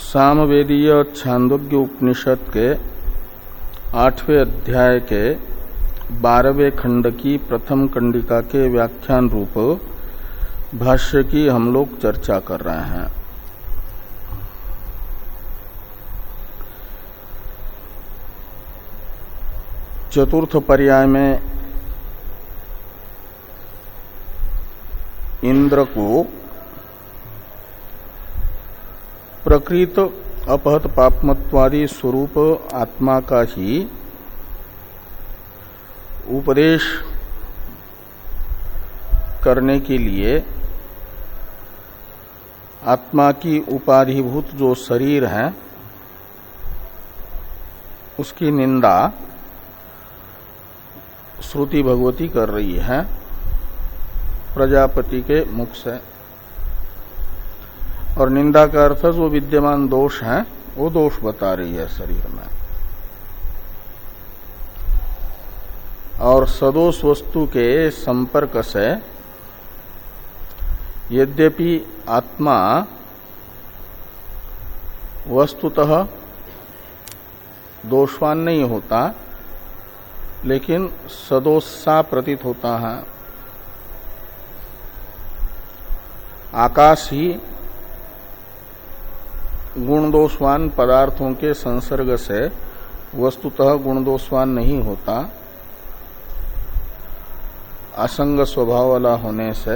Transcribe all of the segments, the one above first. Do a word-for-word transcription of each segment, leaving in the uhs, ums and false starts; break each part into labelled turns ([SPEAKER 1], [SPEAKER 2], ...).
[SPEAKER 1] सामवेदीय छांदोग्य उपनिषद के आठवें अध्याय के बारहवें खंड की प्रथम कंडिका के व्याख्यान रूप भाष्य की हम लोग चर्चा कर रहे हैं। चतुर्थ पर्याय में इंद्र को प्रकृत अपहत पापमत्वादि स्वरूप आत्मा का ही उपदेश करने के लिए आत्मा की उपाधिभूत जो शरीर है उसकी निंदा श्रुति भगवती कर रही है प्रजापति के मुख से। और निंदा का अर्थ जो विद्यमान दोष है वो दोष बता रही है शरीर में। और सदोष वस्तु के संपर्क से यद्यपि आत्मा वस्तुतः दोषवान नहीं होता लेकिन सदोष सा प्रतीत होता है। आकाश ही गुणदोषवान पदार्थों के संसर्ग से वस्तुतः गुणदोषवान नहीं होता, असंग स्वभाव वाला होने से।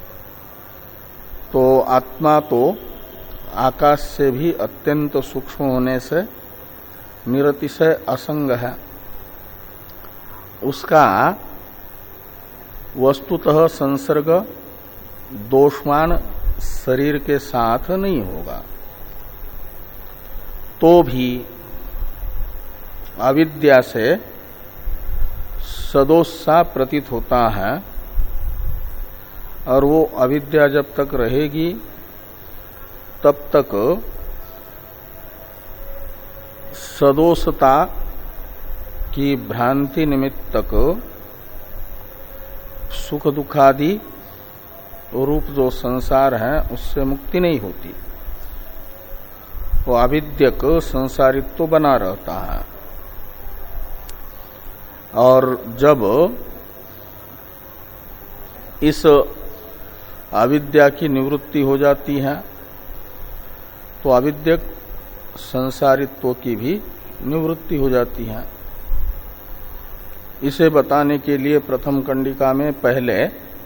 [SPEAKER 1] तो आत्मा तो आकाश से भी अत्यंत सूक्ष्म होने से निरतिशय असंग है। उसका वस्तुतः संसर्ग दोषवान शरीर के साथ नहीं होगा। तो भी अविद्या से सदोष सा प्रतीत होता है। और वो अविद्या जब तक रहेगी तब तक सदोषता की भ्रांति निमित्तक सुख दुखादि रूप जो संसार है उससे मुक्ति नहीं होती। वो अविद्यक संसारित्व बना रहता है। और जब इस अविद्या की निवृत्ति हो जाती है तो अविद्यक संसारित्व की भी निवृत्ति हो जाती है। इसे बताने के लिए प्रथम कंडिका में पहले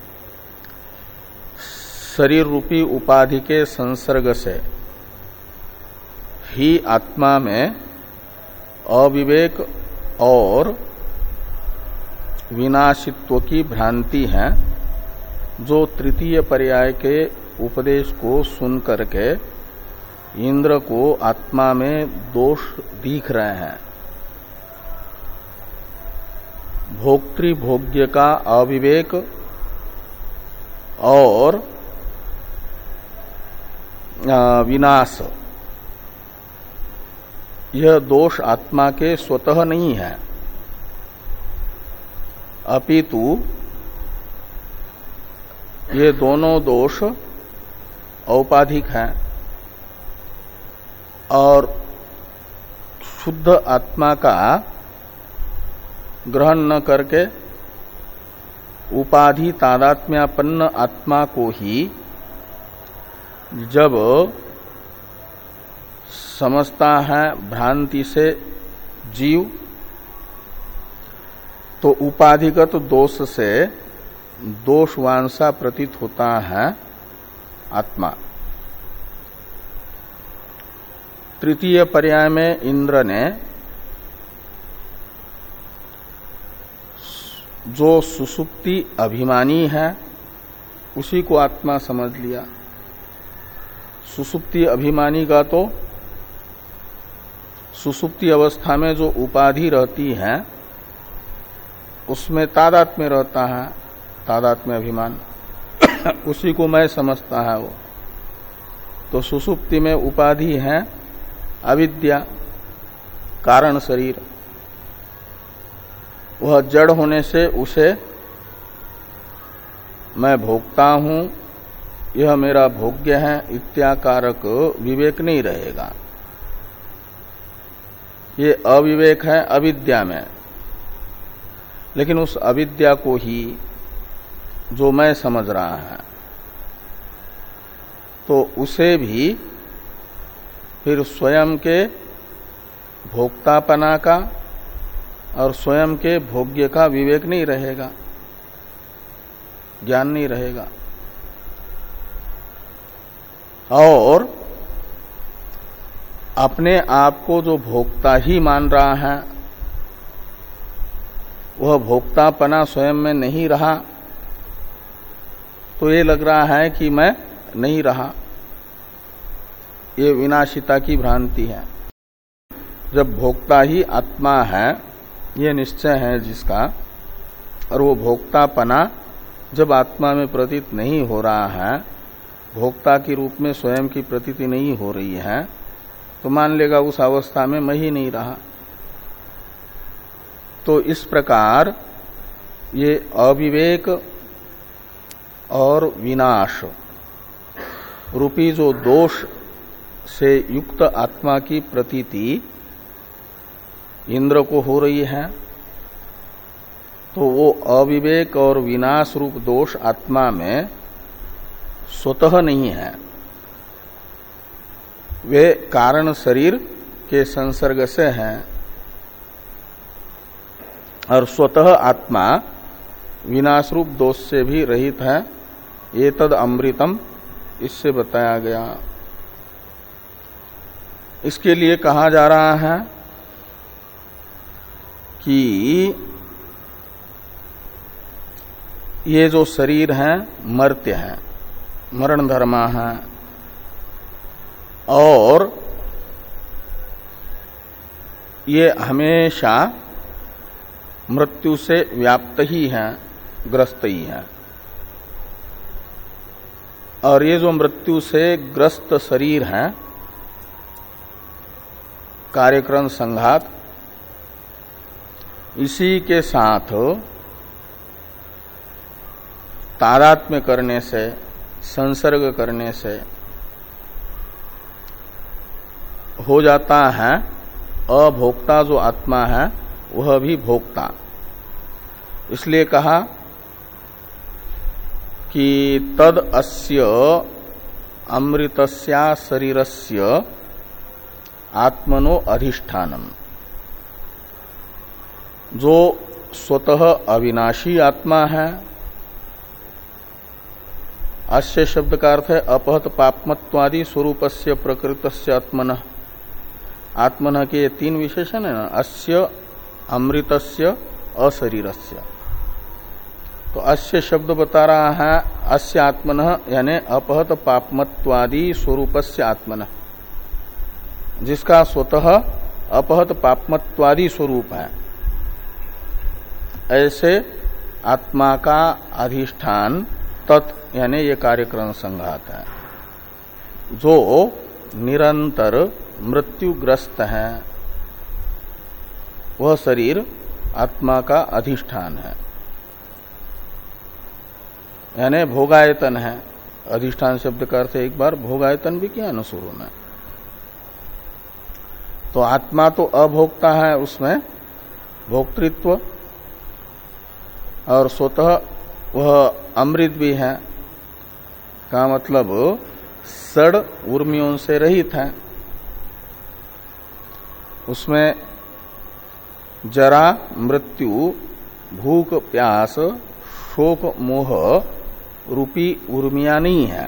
[SPEAKER 1] शरीर रूपी उपाधि के संसर्ग से ही आत्मा में अविवेक और विनाशित्व की भ्रांति है, जो तृतीय पर्याय के उपदेश को सुन करके इंद्र को आत्मा में दोष दिख रहे हैं। भोक्तृभोग्य का अविवेक और विनाश, यह दोष आत्मा के स्वतः नहीं है, अपितु ये दोनों दोष औपाधिक हैं। और शुद्ध आत्मा का ग्रहण न करके उपाधि तादात्म्यापन्न आत्मा को ही जब समझता है भ्रांति से जीव, तो उपाधिगत दोष से दोषवान सा प्रतीत होता है आत्मा। तृतीय पर्याय में इंद्र ने जो सुसुप्ति अभिमानी है उसी को आत्मा समझ लिया। सुसुप्ति अभिमानी का तो सुसुप्ति अवस्था में जो उपाधि रहती है उसमें तादात्म्य रहता है, तादात्म्य अभिमान उसी को मैं समझता है वो। तो सुसुप्ति में उपाधि है अविद्या, कारण शरीर। वह जड़ होने से उसे मैं भोगता हूं, यह मेरा भोग्य है इत्याकारक विवेक नहीं रहेगा। ये अविवेक है अविद्या में, लेकिन उस अविद्या को ही जो मैं समझ रहा है तो उसे भी फिर स्वयं के भोक्तापना का और स्वयं के भोग्य का विवेक नहीं रहेगा, ज्ञान नहीं रहेगा। और अपने आप को जो भोक्ता ही मान रहा है वह भोक्तापना स्वयं में नहीं रहा तो ये लग रहा है कि मैं नहीं रहा। ये विनाशिता की भ्रांति है। जब भोक्ता ही आत्मा है ये निश्चय है जिसका, और वो भोक्तापना जब आत्मा में प्रतीत नहीं हो रहा है, भोक्ता के रूप में स्वयं की प्रतीति नहीं हो रही है, तो मान लेगा उस अवस्था में मैं ही नहीं रहा। तो इस प्रकार ये अविवेक और विनाश रूपी जो दोष से युक्त आत्मा की प्रतीति इंद्र को हो रही है, तो वो अविवेक और विनाश रूप दोष आत्मा में स्वतः नहीं है, वे कारण शरीर के संसर्ग से हैं। और स्वतः आत्मा विनाश रूप दोष से भी रहित है। ये तद अमृतम इससे बताया गया। इसके लिए कहा जा रहा है कि ये जो शरीर है मर्त्य है, मरण धर्मा है, और ये हमेशा मृत्यु से व्याप्त ही है, ग्रस्त ही है। और ये जो मृत्यु से ग्रस्त शरीर है, कार्यक्रम संघात, इसी के साथ तादात्म्य करने से, संसर्ग करने से हो जाता है अभोक्ता जो आत्मा है वह भी भोक्ता। इसलिए कहा कि तद अस्य अमृतस्या शरीरस्य आत्मनो अधिष्ठानम, जो स्वतः अविनाशी आत्मा है। अस्य शब्द का अर्थ है अपहत पापमत्वादि स्वरूपस्य प्रकृतस्य आत्मनः। आत्मनः के ये तीन विशेषण है ना, अस्य, अमृतस्य, अशरीरस्य। तो अस्य शब्द बता रहा है अस्य आत्मनः यानी अपहत पापमत्वादि स्वरूपस्य आत्मनः, जिसका स्वतः अपहत पापमत्वादि स्वरूप है, ऐसे आत्मा का अधिष्ठान तत् यानी ये कार्यक्रम संघात है, जो निरंतर मृत्युग्रस्त है। वह शरीर आत्मा का अधिष्ठान है, यानी भोगायतन है। अधिष्ठान शब्द का अर्थ एक बार भोगायतन भी किया न शुरू में। तो आत्मा तो अभोक्ता है, उसमें भोक्तृत्व, और स्वतः वह अमृत भी है, का मतलब सड़ उर्मियों से रहित है। उसमें जरा, मृत्यु, भूख, प्यास, शोक, मोह रूपी उर्मियां नहीं है।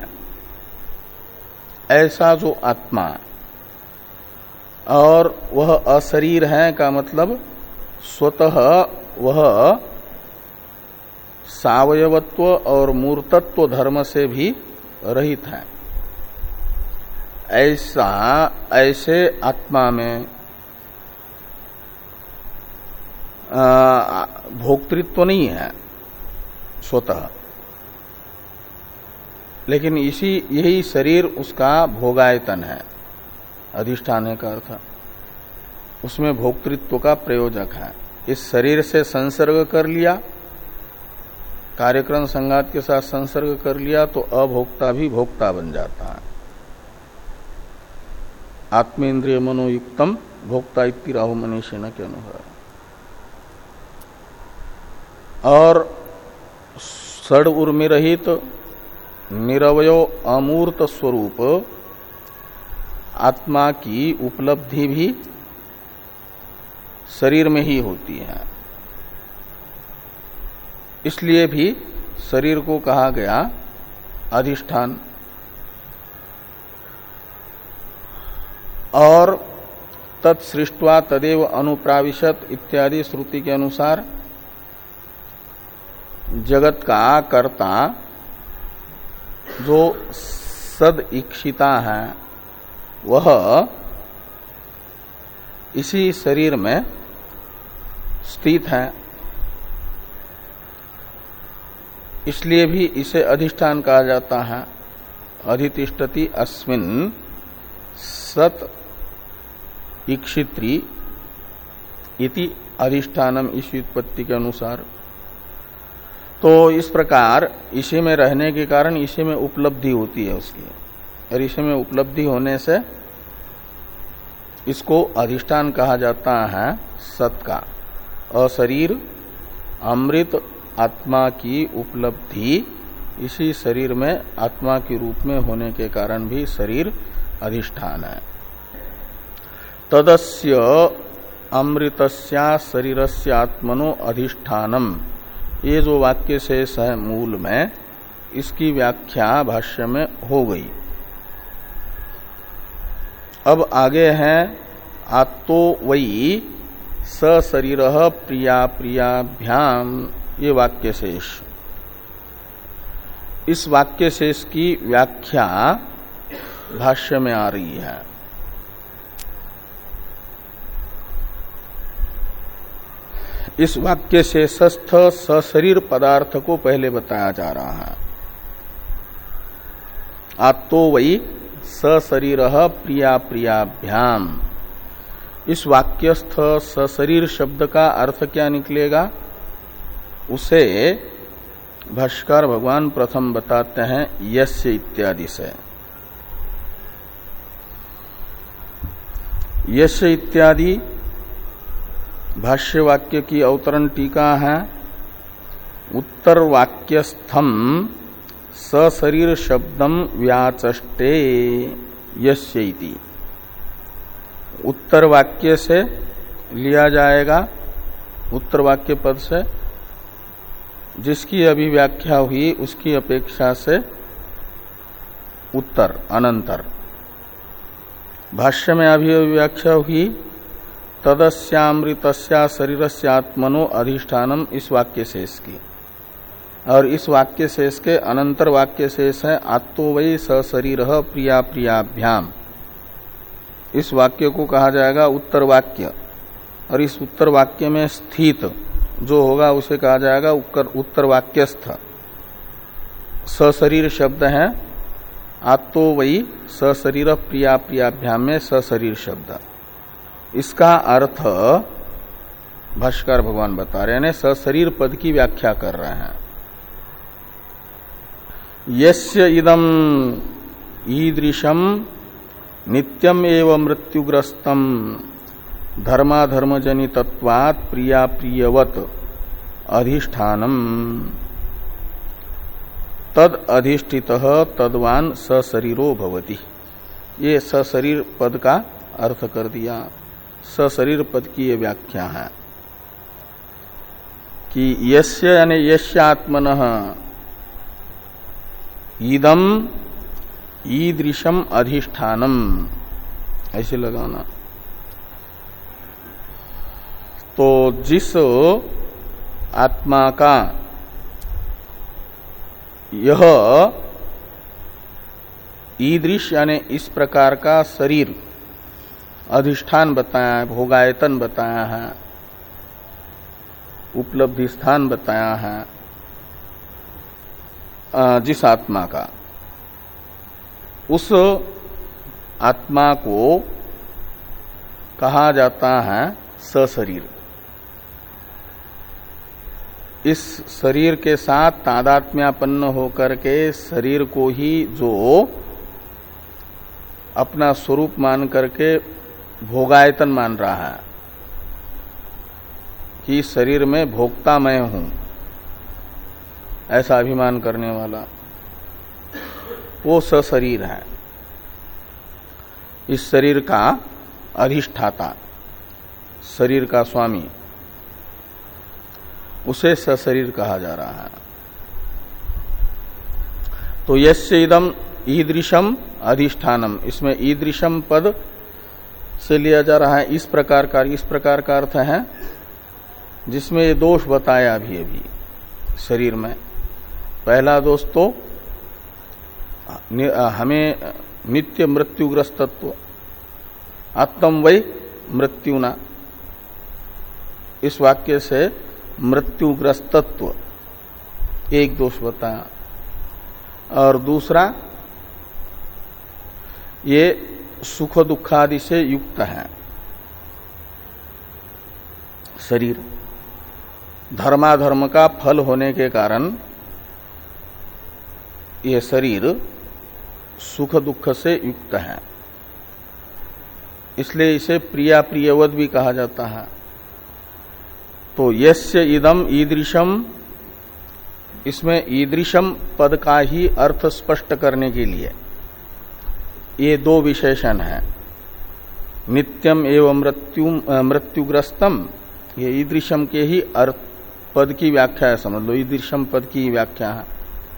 [SPEAKER 1] ऐसा जो आत्मा, और वह अशरीर है का मतलब स्वतः वह सावयवत्व और मूर्तत्व धर्म से भी रहित है। ऐसा ऐसे आत्मा में भोक्तृत्व नहीं है स्वतः, लेकिन इसी यही शरीर उसका भोगायतन है। अधिष्ठान का अर्थ उसमें भोक्तृत्व का प्रयोजक है। इस शरीर से संसर्ग कर लिया कार्यक्रम संघात के साथ संसर्ग कर लिया तो अभोक्ता भी भोक्ता बन जाता है। आत्मेन्द्रिय मनोयुक्तम भोक्ता इति राहु मनीषी न के अनुसार। और षड उर्मि रहित निरवयो अमूर्त स्वरूप आत्मा की उपलब्धि भी शरीर में ही होती है। इसलिए भी शरीर को कहा गया अधिष्ठान। और तत्सृष्ट्वा तदेव अनुप्राविशत इत्यादि श्रुति के अनुसार जगत का कर्ता जो सद इक्षिता है वह इसी शरीर में स्थित है। इसलिए भी इसे अधिष्ठान कहा जाता है। अधितिष्ठति अस्मिन् सत इक्षित्री इति अधिष्ठानम इस व्युत्पत्ति के अनुसार। तो इस प्रकार इसी में रहने के कारण इसी में उपलब्धि होती है उसकी, और इसी में उपलब्धि होने से इसको अधिष्ठान कहा जाता है सत का। अशरीर अमृत आत्मा की उपलब्धि इसी शरीर में आत्मा के रूप में होने के कारण भी शरीर अधिष्ठान है। तदस्य अमृतस्या शरीरस्य आत्मनो अधिष्ठानम, ये जो वाक्य शेष है मूल में, इसकी व्याख्या भाष्य में हो गई। अब आगे है आत्तो वही सशरीरः प्रिया प्रियाभ्याम, ये वाक्य शेष। इस वाक्य शेष की व्याख्या भाष्य में आ रही है। इस वाक्य शेषस्थ सशरीर पदार्थ को पहले बताया जा रहा है। आत्तो वही सशरीरः प्रिया प्रियाभ्याम, इस वाक्यस्थ सशरीर शब्द का अर्थ क्या निकलेगा उसे भाष्यकार भगवान प्रथम बताते हैं यस्य इत्यादि से। यस्य इत्यादि भाष्य वाक्य की अवतरण टीका है। उत्तर वाक्यस्थम सशरीर शब्दम व्याचष्टे यस्य इति, उत्तर वाक्य से लिया जाएगा, उत्तर वाक्य पद से, जिसकी अभी व्याख्या हुई उसकी अपेक्षा से उत्तर अनंतर। भाष्य में अभी व्याख्या हुई तदस्यामृतस्या शरीरस्य आत्मनो अधिष्ठानम, इस वाक्य शेष की, और इस वाक्य शेष के अनंतर वाक्य शेष है आत्तो वै सशरीरः प्रिया प्रियाभ्याम। इस वाक्य को कहा जाएगा उत्तर वाक्य, और इस उत्तर वाक्य में स्थित जो होगा उसे कहा जाएगा उत्तर वाक्यस्थ। सशरीर शब्द है आत्तो वही सशरीर प्रिया प्रियाभ्याम में सशरीर शब्द, इसका अर्थ भाष्यकार भगवान बता रहे हैं, सशरीर पद की व्याख्या कर रहे हैं। यस्य इदम ईदृशम नित्यम एवं मृत्युग्रस्तम धर्माधर्मजनितत्वात् प्रिया प्रियवत अधिष्ठानम तद अधिष्ठितः तद्वान सशरीरो भवति। ये सशरीर पद का अर्थ कर दिया। सशरीर पद की ये व्याख्या है कि यस्य यानी यस्य आत्मनः ईदम ईदृशम अधिष्ठानम, ऐसे लगाना। तो जिस आत्मा का यह ईदृश यानी इस प्रकार का शरीर अधिष्ठान बताया है, भोगायतन बताया है, उपलब्धि स्थान बताया है, जिस आत्मा का, उस आत्मा को कहा जाता है सशरीर। इस शरीर के साथ तादात्म्यापन्न होकर के शरीर को ही जो अपना स्वरूप मान करके भोगायतन मान रहा है कि शरीर में भोक्ता मैं हूं, ऐसा अभिमान करने वाला वो सशरीर है। इस शरीर का अधिष्ठाता, शरीर का स्वामी, उसे सशरीर कहा जा रहा है। तो यस्य इदम ईदृशम अधिष्ठानम, इसमें ईदृशम पद से लिया जा रहा है इस प्रकार का। इस प्रकार का अर्थ है जिसमें ये दोष बताया अभी अभी शरीर में। पहला दोष तो हमें नित्य मृत्युग्रस्तत्व, आत्म वै मृत्युना, इस वाक्य से मृत्युग्रस्तत्व एक दोष बताया। और दूसरा ये सुख दुखादि से युक्त है शरीर, धर्माधर्म का फल होने के कारण ये शरीर सुख दुख से युक्त है, इसलिए इसे प्रिया प्रियवत भी कहा जाता है। तो यस्य इदम ईदृशम, इसमें ईदृशम पद का ही अर्थ स्पष्ट करने के लिए ये दो विशेषण है। नित्यम एवं मृत्यु मृत्युग्रस्तम, ये ईदृशम के ही अर्थ पद की व्याख्या है, समझ लो। ईदृशम पद की व्याख्या है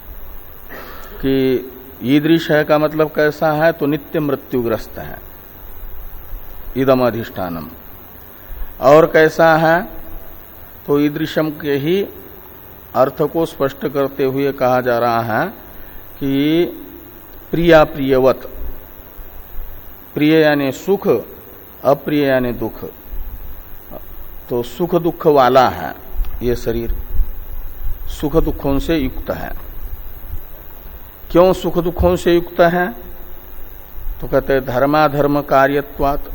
[SPEAKER 1] कि ईदृश है का मतलब कैसा है, तो नित्य मृत्युग्रस्त है इदम अधिष्ठानम। और कैसा है, तो ईदृशम के ही अर्थ को स्पष्ट करते हुए कहा जा रहा है कि प्रिया प्रियवत, प्रिय यानी सुख, अप्रिय यानी दुख, तो सुख दुख वाला है ये शरीर, सुख दुखों से युक्त है। क्यों सुख दुखों से युक्त है, तो कहते हैं धर्माधर्म कार्यत्वात्,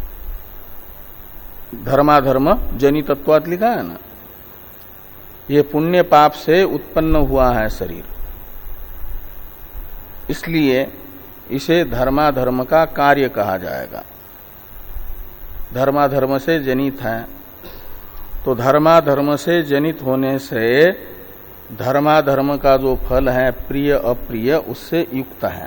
[SPEAKER 1] धर्माधर्म जनितत्वात् लिखा है ना। ये पुण्य पाप से उत्पन्न हुआ है शरीर, इसलिए इसे धर्माधर्म का कार्य कहा जाएगा। धर्माधर्म से जनित है, तो धर्माधर्म से जनित होने से धर्माधर्म का जो फल है प्रिय अप्रिय उससे युक्त है।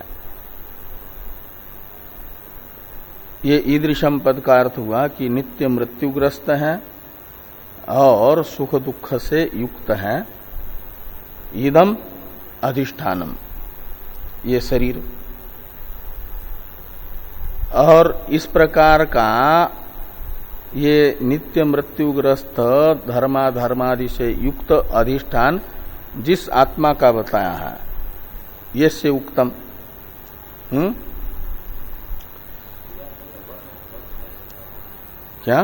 [SPEAKER 1] ये ईदृशम पद का अर्थ हुआ कि नित्य मृत्युग्रस्त है और सुख दुख से युक्त है इदम अधिष्ठानम, ये शरीर। और इस प्रकार का ये नित्य मृत्युग्रस्त धर्माधर्मादि से युक्त अधिष्ठान जिस आत्मा का बताया है, ये से उक्तम। हम्म क्या?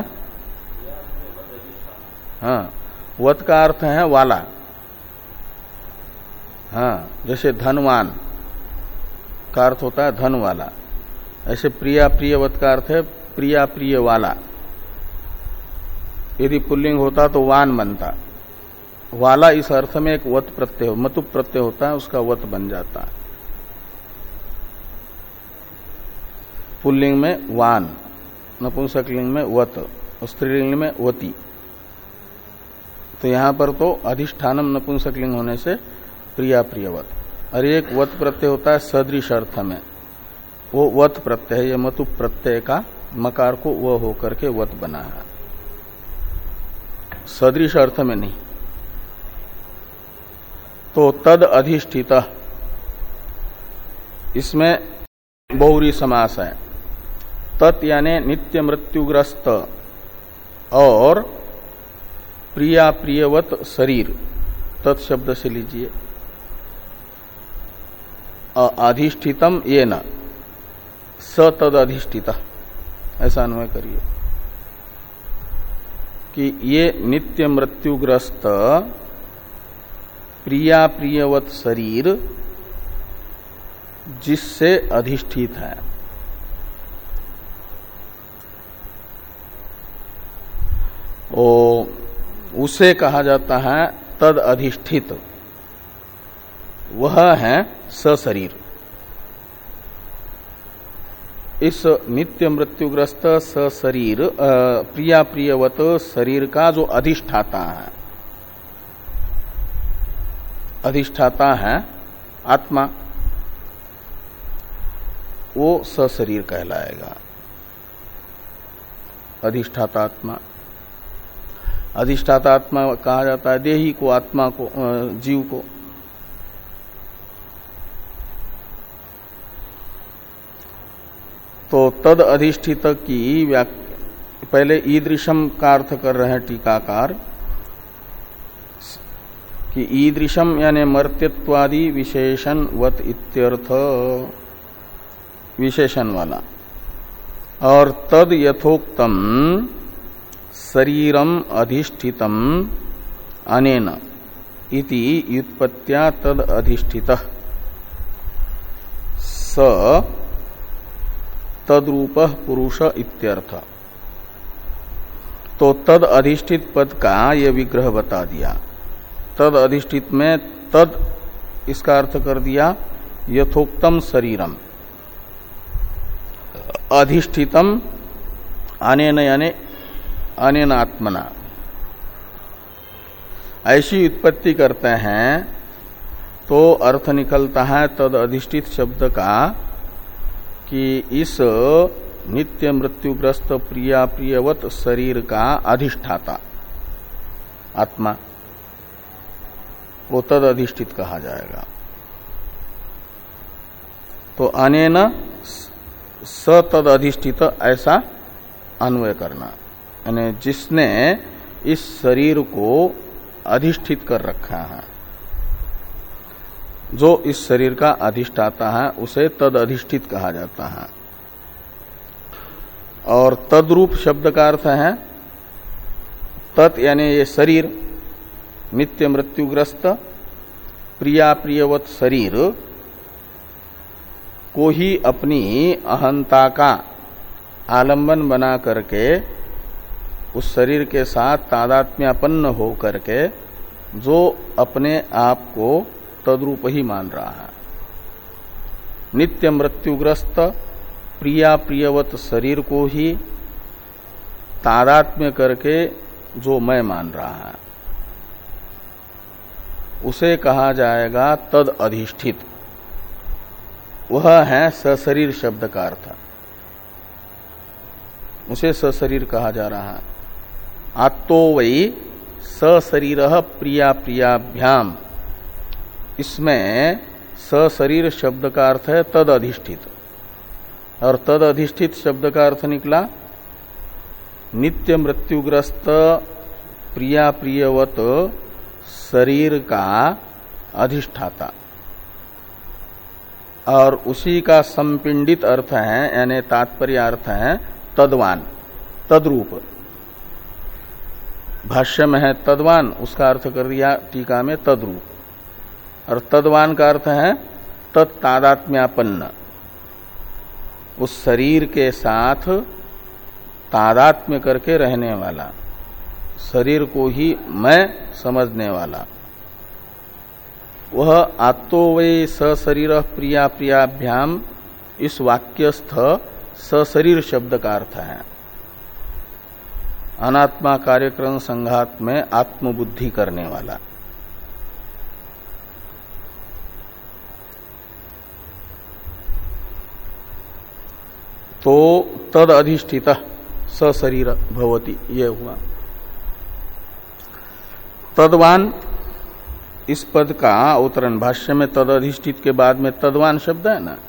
[SPEAKER 1] हाँ, वत का अर्थ है वाला। हाँ, जैसे धनवान का अर्थ होता है धन वाला, ऐसे प्रिया प्रियवत का अर्थ है प्रिया प्रिय वाला। यदि पुल्लिंग होता तो वान बनता, वाला इस अर्थ में एक वत प्रत्यय, मतुप प्रत्यय होता है, उसका वत बन जाता है। पुल्लिंग में वान, नपुंसकलिंग में वत, स्त्रीलिंग में वती। तो यहां पर तो अधिष्ठानम नपुंसकलिंग होने से प्रिया प्रियवत। और एक वत प्रत्यय होता है सदृश अर्थ में, वो वत प्रत्यय, ये मतुप प्रत्यय का मकार को वह होकर के वत बना है, सदृश अर्थ में नहीं। तो तद अधिष्ठित, इसमें बहुरी समास है। तत् यानी नित्य मृत्युग्रस्त और प्रिया प्रियवत शरीर, तत् शब्द से लीजिए। अधिष्ठितम ये न स तद अधिष्ठित, ऐसा अन्वय करिए कि ये नित्य मृत्युग्रस्त प्रिया प्रियवत शरीर जिससे अधिष्ठित है, ओ उसे कहा जाता है तद अधिष्ठित वह है सशरीर। इस नित्य मृत्युग्रस्त सशरीर प्रिया प्रियवत शरीर का जो अधिष्ठाता है, अधिष्ठाता है आत्मा, वो सशरीर कहलाएगा। अधिष्ठाता आत्मा, अधिष्ठाता आत्मा कहा जाता है देही को, आत्मा को, जीव को। तो तद अधिष्ठित की व्याख्या पहले ईदृशम का अर्थ कर रहे हैं टीकाकार कि ईदृशम यानी मर्त्यत्वादि विशेषण वत इत्यर्थ, विशेषण वाला। और तद यथोक्तम शरीरम अधिष्ठितम अनेन इति व्युत्पत्त्या तद अधिष्ठितः स तद्रूपः पुरुष इत्यर्थ। तो तद अधिष्ठित पद का यह विग्रह बता दिया। तद अधिष्ठित में तद इसका अर्थ कर दिया यथोक्तम शरीरम, अधिष्ठितम अनेन यानी अनेन आत्मना। ऐसी उत्पत्ति करते हैं तो अर्थ निकलता है तद अधिष्ठित शब्द का कि इस नित्य मृत्युग्रस्त प्रिया प्रियवत शरीर का अधिष्ठाता आत्मा, वो तद अधिष्ठित कहा जाएगा। तो अनेन स तद अधिष्ठित ऐसा अन्वय करना, यानी जिसने इस शरीर को अधिष्ठित कर रखा है, जो इस शरीर का अधिष्ठाता है उसे तद अधिष्ठित कहा जाता है। और तद्रूप शब्द का अर्थ है तत् यानी ये शरीर, नित्य मृत्युग्रस्त प्रिया प्रियवत शरीर को ही अपनी अहंता का आलंबन बना करके उस शरीर के साथ तादात्म्यापन्न हो करके जो अपने आप को तद्रूप ही मान रहा है। नित्य मृत्युग्रस्त प्रिया प्रियवत शरीर को ही तादात्म्य करके जो मैं मान रहा है उसे कहा जाएगा तद अधिष्ठित। वह है सशरीर शब्द का अर्थ, उसे सशरीर कहा जा रहा है। आत्तो वै सशरीरः प्रिया प्रियाभ्याम, इसमें सशरीर शब्द का अर्थ है तद अधिष्ठित, और तद अधिष्ठित शब्द का अर्थ निकला नित्य मृत्युग्रस्त प्रिया प्रियवत शरीर का अधिष्ठाता। और उसी का संपिंडित अर्थ है, यानी तात्पर्य अर्थ है तद्वान, तद्रूप। भाष्य में है तद्वान, उसका अर्थ कर दिया टीका में तद्रूप। और तद्वान का अर्थ है तत्तादात्म्यापन्न, उस शरीर के साथ तादात्म्य करके रहने वाला, शरीर को ही मैं समझने वाला। वह आत्तो वै सशरीर प्रिया प्रियाभ्याम, इस वाक्यस्थ सशरीर शब्द का अर्थ है अनात्मा कार्यक्रम संघात में आत्मबुद्धि करने वाला। तो तद अधिष्ठित सशरीर भवति, ये हुआ। तद्वान इस पद का अवतरण भाष्य में तद अधिष्ठित के बाद में तद्वान शब्द है ना,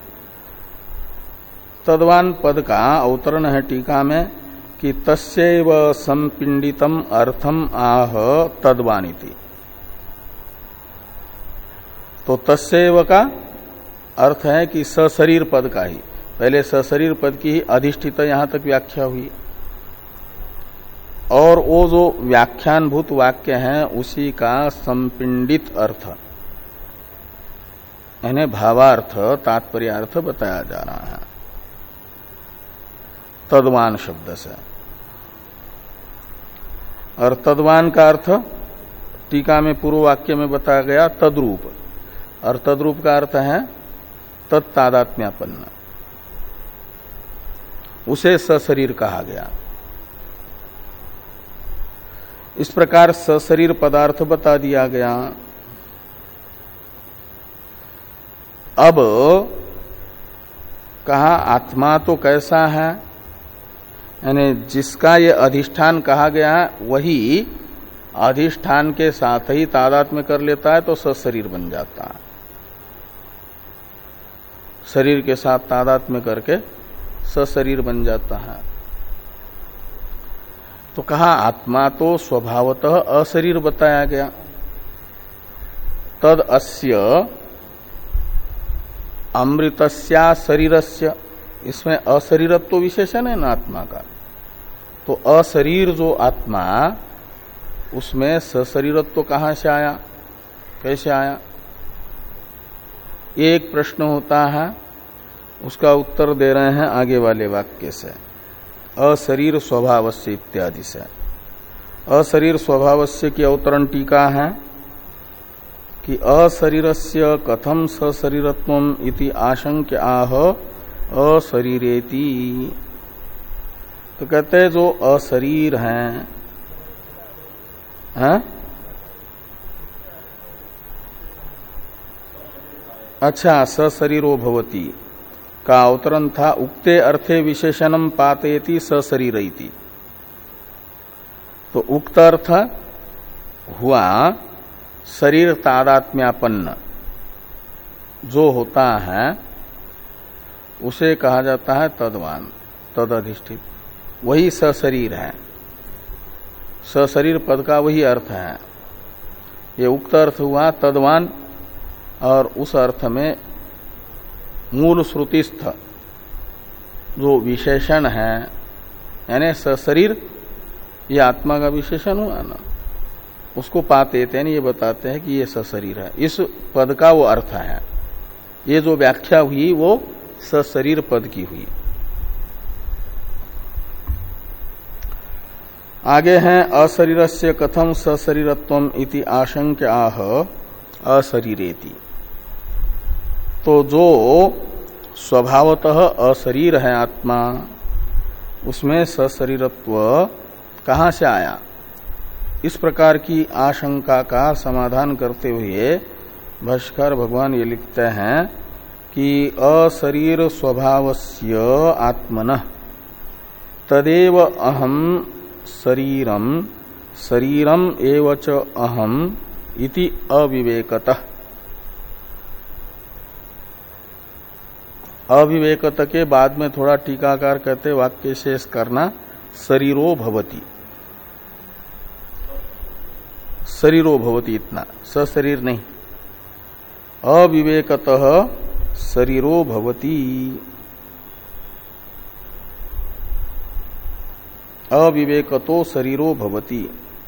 [SPEAKER 1] तद्वान पद का अवतरण है टीका में कि तस्यैव संपिंडितम अर्थम आह तद्वानिति। तो तस्यैव का अर्थ है कि सशरीर पद का ही, पहले सशरीर पद की ही अधिष्ठित यहां तक व्याख्या हुई, और वो जो व्याख्यानभूत वाक्य है उसी का संपिंडित अर्थ यानी भावार्थ तात्पर्यार्थ बताया जा रहा है तद्वान शब्द से। और तद्वान का अर्थ टीका में पूर्व वाक्य में बताया गया तद्रूप, और तद्रूप का अर्थ है तत्तादात्म्यापन्न, उसे सशरीर कहा गया। इस प्रकार सशरीर पदार्थ बता दिया गया। अब कहा आत्मा तो कैसा है, यानी जिसका ये अधिष्ठान कहा गया वही अधिष्ठान के साथ ही तादात्म्य कर लेता है तो सशरीर बन जाता है। शरीर के साथ तादात्म्य करके सशरीर बन जाता है। तो कहा आत्मा तो स्वभावतः अशरीर बताया गया। तद अस्य अमृतस्या शरीरस्य, इसमें अशरीरत्व विशेषण है ना आत्मा का, तो अशरीर जो आत्मा उसमें सशरीरत्व कहां से आया, कैसे आया? एक प्रश्न होता है, उसका उत्तर दे रहे हैं आगे वाले वाक्य से, अशरीर स्वभावस्य इत्यादि से। अशरीर स्वभावस्य की अवतरण टीका है कि अशरीरस्य कथम सशरीरत्वम इति आशंक्य आह अशरीरेति। तो कहते हैं जो अशरीर हैं, हैं? अच्छा, सशरीरो भवति का अवतरण था उक्ते अर्थे विशेषणम पातयति सशरीरइति। तो उक्त अर्थ हुआ शरीर तादात्म्यापन्न जो होता है उसे कहा जाता है तद्वान, तद अधिष्ठित, वही सशरीर है। सशरीर पद का वही अर्थ है। ये उक्त अर्थ हुआ तद्वान, और उस अर्थ में मूल श्रुतिस्थ जो विशेषण है, यानी सशरीर, ये आत्मा का विशेषण हुआ ना, उसको पाते थे, ये बताते हैं कि ये सशरीर है। इस पद का वो अर्थ है। ये जो व्याख्या हुई वो सशरीर पद की हुई। आगे हैं अशरीरस्य कथम सशरीरत्वम इति आशंक्य आह अशरीरेति। तो जो स्वभावतः अशरीर है आत्मा, उसमें सशरीरत्व कहां से आया, इस प्रकार की आशंका का समाधान करते हुए भाष्यकार भगवान ये लिखते हैं कि अशरीर स्वभावस्य आत्मनः तदेव अहम शरीरम शरीरम एवच अहम इति अविवेकतः। अविवेकत के बाद में थोड़ा टीकाकार कहते वाक्य शेष करना, शरीरो भवति, शरीरो भवति, इतना सशरीर नहीं, अविवेकतः शरीरो भवति। अविवेकतो शरीरो भवति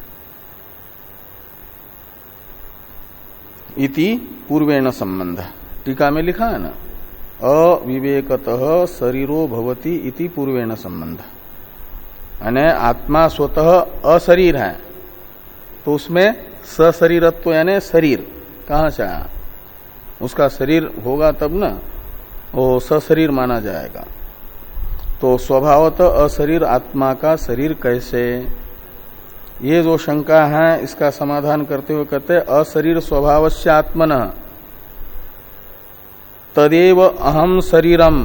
[SPEAKER 1] इति पूर्वेण संबंध। टीका में लिखा है ना, अविवेकतः शरीरो भवति इति पूर्वेण संबंध, यानी आत्मा स्वतः अशरीर है तो उसमें सशरीरत्व यानी शरीर कहां से आया, उसका शरीर होगा तब ना वो सशरीर माना जाएगा। तो स्वभावतः अशरीर आत्मा का शरीर कैसे, ये जो शंका है इसका समाधान करते हुए कहते हैं अशरीर स्वभावस्य आत्मनः तदेव अहम शरीरम,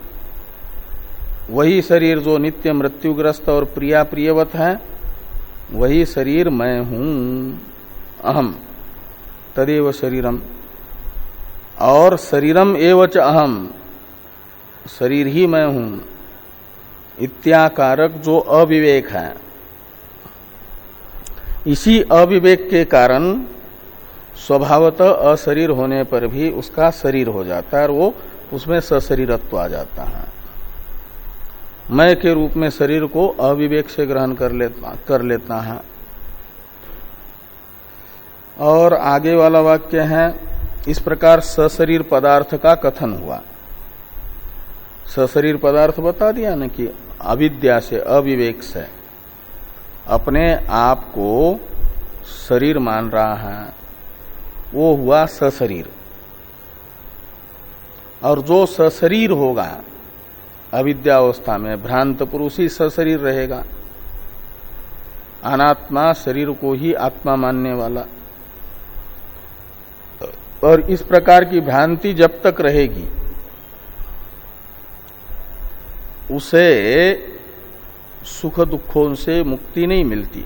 [SPEAKER 1] वही शरीर जो नित्य मृत्युग्रस्त और प्रिया प्रियवत है, वही शरीर मैं हूं, अहम तदेव शरीरम, और शरीरम एवच अहम, शरीर ही मैं हूं, इत्याकारक जो अविवेक है, इसी अविवेक के कारण स्वभावतः अशरीर होने पर भी उसका शरीर हो जाता है और वो उसमें सशरीरत्व आ जाता है। मैं के रूप में शरीर को अविवेक से ग्रहण कर लेता कर लेता है। और आगे वाला वाक्य है, इस प्रकार सशरीर पदार्थ का कथन हुआ। सशरीर पदार्थ बता दिया ना कि अविद्या से, अविवेक से अपने आप को शरीर मान रहा है वो हुआ सशरीर। और जो सशरीर होगा अविद्यावस्था में, भ्रांत पुरुष ही सशरीर रहेगा, अनात्मा शरीर को ही आत्मा मानने वाला। और इस प्रकार की भ्रांति जब तक रहेगी उसे सुख दुखों से मुक्ति नहीं मिलती,